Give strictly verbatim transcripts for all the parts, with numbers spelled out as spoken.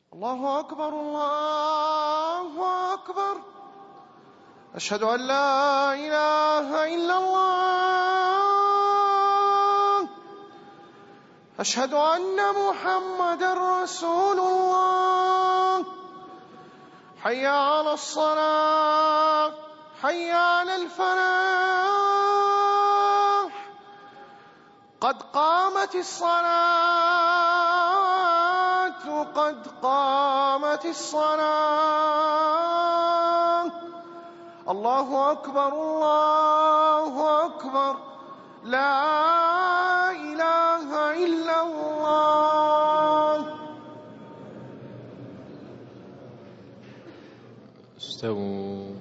الله أكبر الله أكبر. أشهد أن لا إله إلا الله. أشهد أن محمدًا رسول الله. حي على الصلاة حي على الفلاح. قد قامت الصلاة قد قامت الصلاة. الله أكبر الله أكبر. لا إله إلا الله. استووا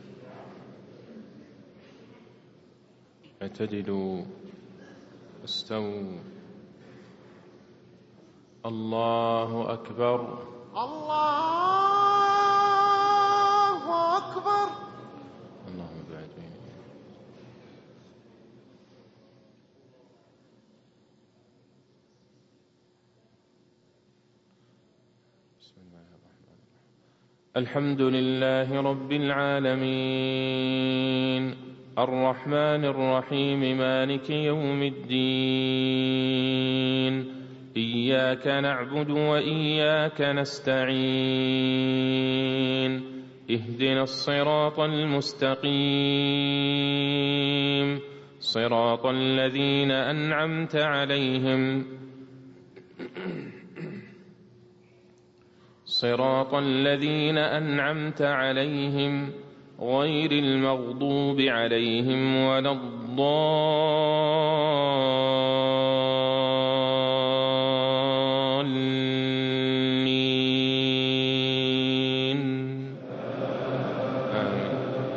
اعتدلوا استووا. الله أكبر الله أكبر. اللهم بعد بيني. بسم الله الرحمن الرحيم. الحمد لله رب العالمين الرحمن الرحيم مالك يوم الدين. إياك نعبد وإياك نستعين. اهدنا الصراط المستقيم صراط الذين أنعمت عليهم صراط الذين أنعمت عليهم غير المغضوب عليهم ولا الضالين. آمين.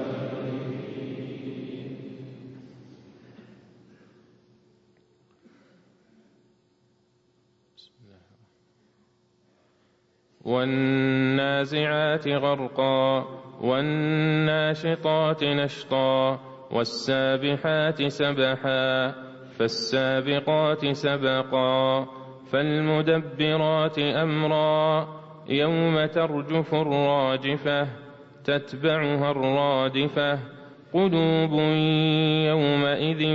والنازعات غرقا والناشطات نشطا والسابحات سبحا فالسابقات سبقا فالمدبرات أمرا يوم ترجف الراجفة تتبعها الرادفة قلوب يومئذ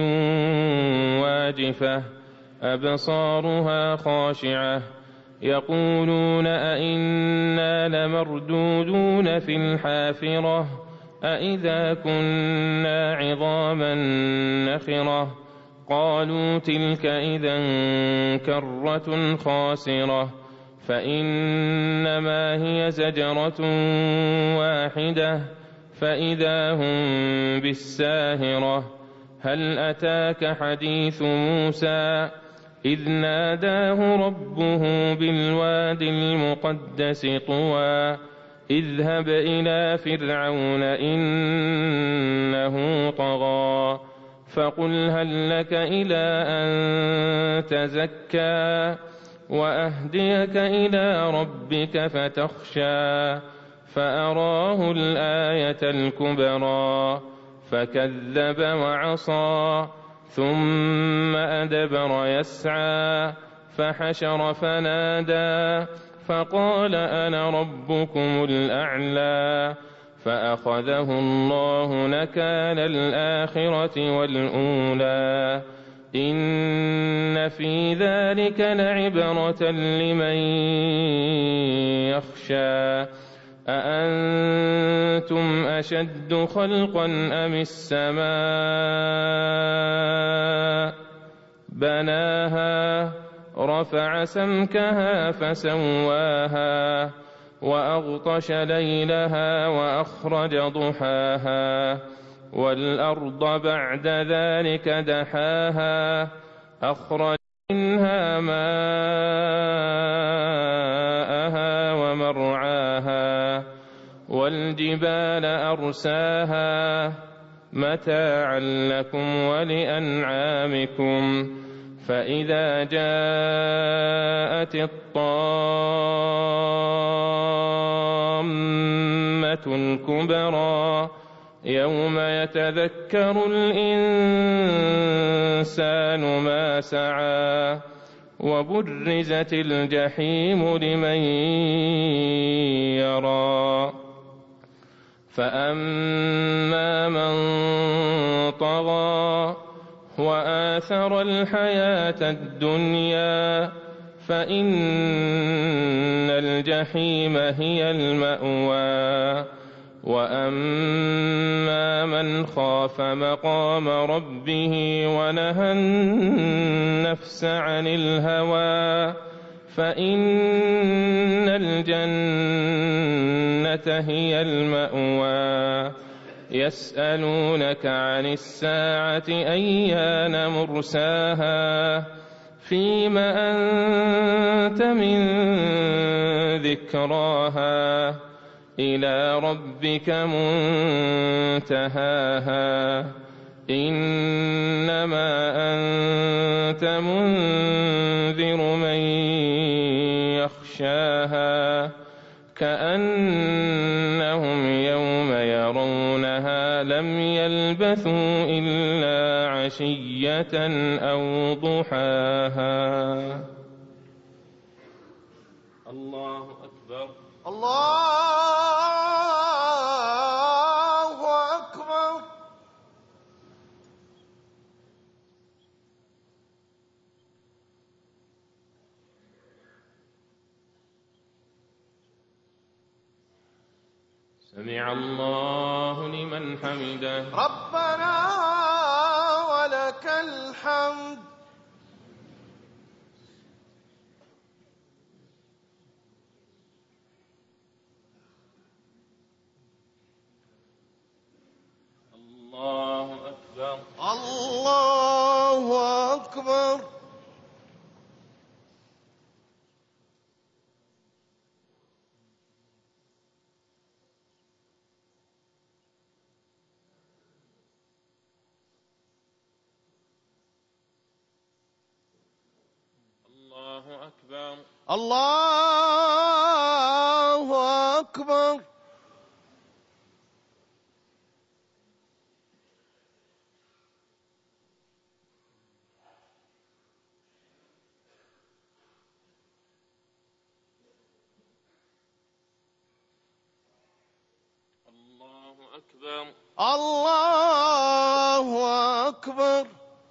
واجفة أبصارها خاشعة يقولون أئنا لمردودون في الحافرة أئذا كنا عظاما نخرة قالوا تلك إذا كرة خاسرة فإنما هي زجرة واحدة فإذا هم بالساهرة. هل أتاك حديث موسى إذ ناداه ربه بالواد المقدس طوى اذهب إلى فرعون إنه طغى فقل هل لك إلى أن تزكى وأهديك إلى ربك فتخشى فأراه الآية الكبرى فكذب وعصى ثم أدبر يسعى فحشر فنادى فقال أنا ربكم الأعلى فأخذه الله نكال الآخرة والأولى إن في ذلك لعبرة لمن يخشى. أأنتم أشد خلقا أم السماء بناها رفع سمكها فسواها وأغطش ليلها وأخرج ضحاها والأرض بعد ذلك دحاها أخرج منها ماءها ومرعاها والجبال أرساها متاعا لكم ولأنعامكم. فإذا جاءت الطامة الكبرى يوم يتذكر الإنسان ما سعى وبرزت الجحيم لمن يرى فأما من طغى وآثر الحياة الدنيا فإن الجحيم هي المأوى وأما من خاف مقام ربه ونهى النفس عن الهوى فإن الجنة هي المأوى يسألونك عن الساعة أيان مرساها فيم أنت من ذكراها إلى ربك منتهاها إنما أنت منذر من يخشاها كأنهم يوم يرونها لم يلبثوا إلا عشية أو ضحاها. الله أكبر. الله أكبر. سمع الله لمن حمده. ربنا ولك الحمد. الله أكبر. الله أكبر. الله أكبر. الله أكبر. الله أكبر. الله أكبر.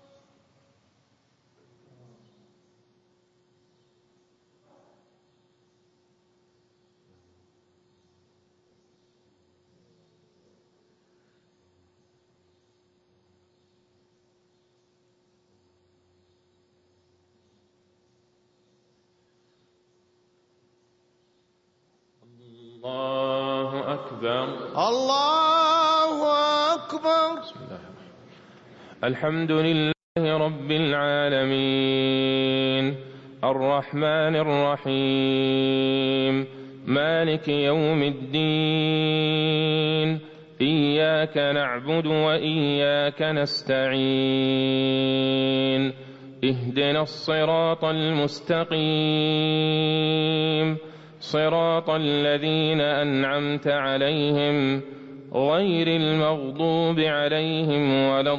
الله أكبر. الله أكبر. بسم الله الحمد لله رب العالمين الرحمن الرحيم مالك يوم الدين إياك نعبد وإياك نستعين اهدنا الصراط المستقيم صراط الذين أنعمت عليهم غير المغضوب عليهم ولا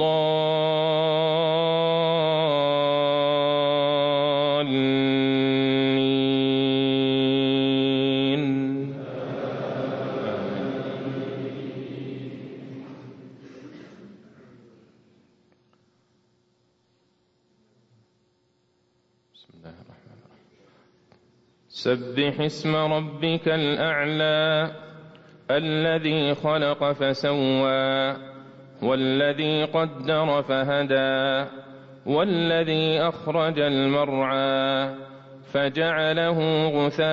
الضالين. بسم الله الرحمن الرحيم. سبح اسم ربك الأعلى الذي خلق فسوى والذي قدر فهدى والذي أخرج المرعى فجعله غثاء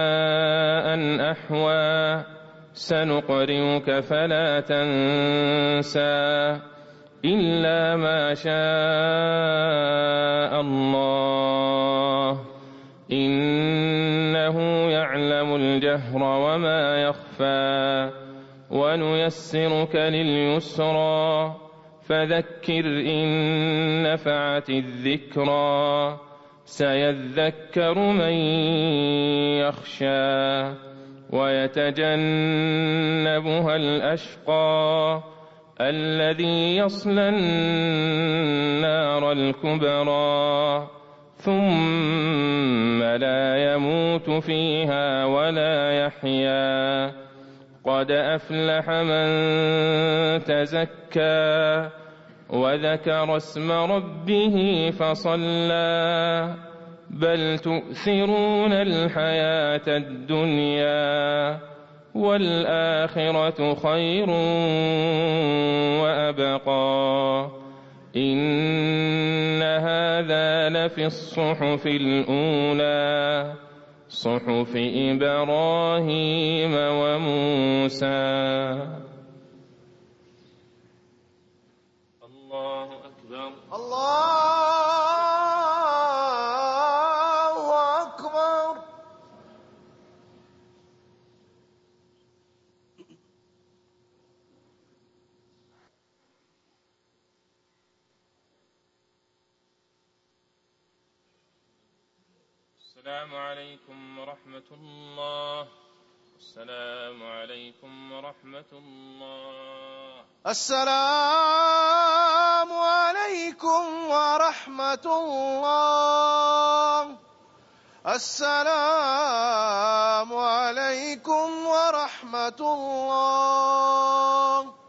أحوى سنقرئك فلا تنسى إلا ما شاء الله إنه يعلم الجهر وما يخفى ونيسرك لليسرى فذكر إن نفعت الذكرى سيذكر من يخشى ويتجنبها الأشقى الذي يصلى النار الكبرى ثم لا يموت فيها ولا يحيا قد أفلح من تزكى وذكر اسم ربه فصلى بل تؤثرون الحياة الدنيا والآخرة خير وأبقى إن هذا لفي الصحف الأولى صحف إبراهيم وموسى. الله أكبر. الله أكبر. السلام عليكم ورحمة الله. السلام عليكم ورحمة الله. السلام عليكم ورحمة الله. السلام عليكم ورحمة الله.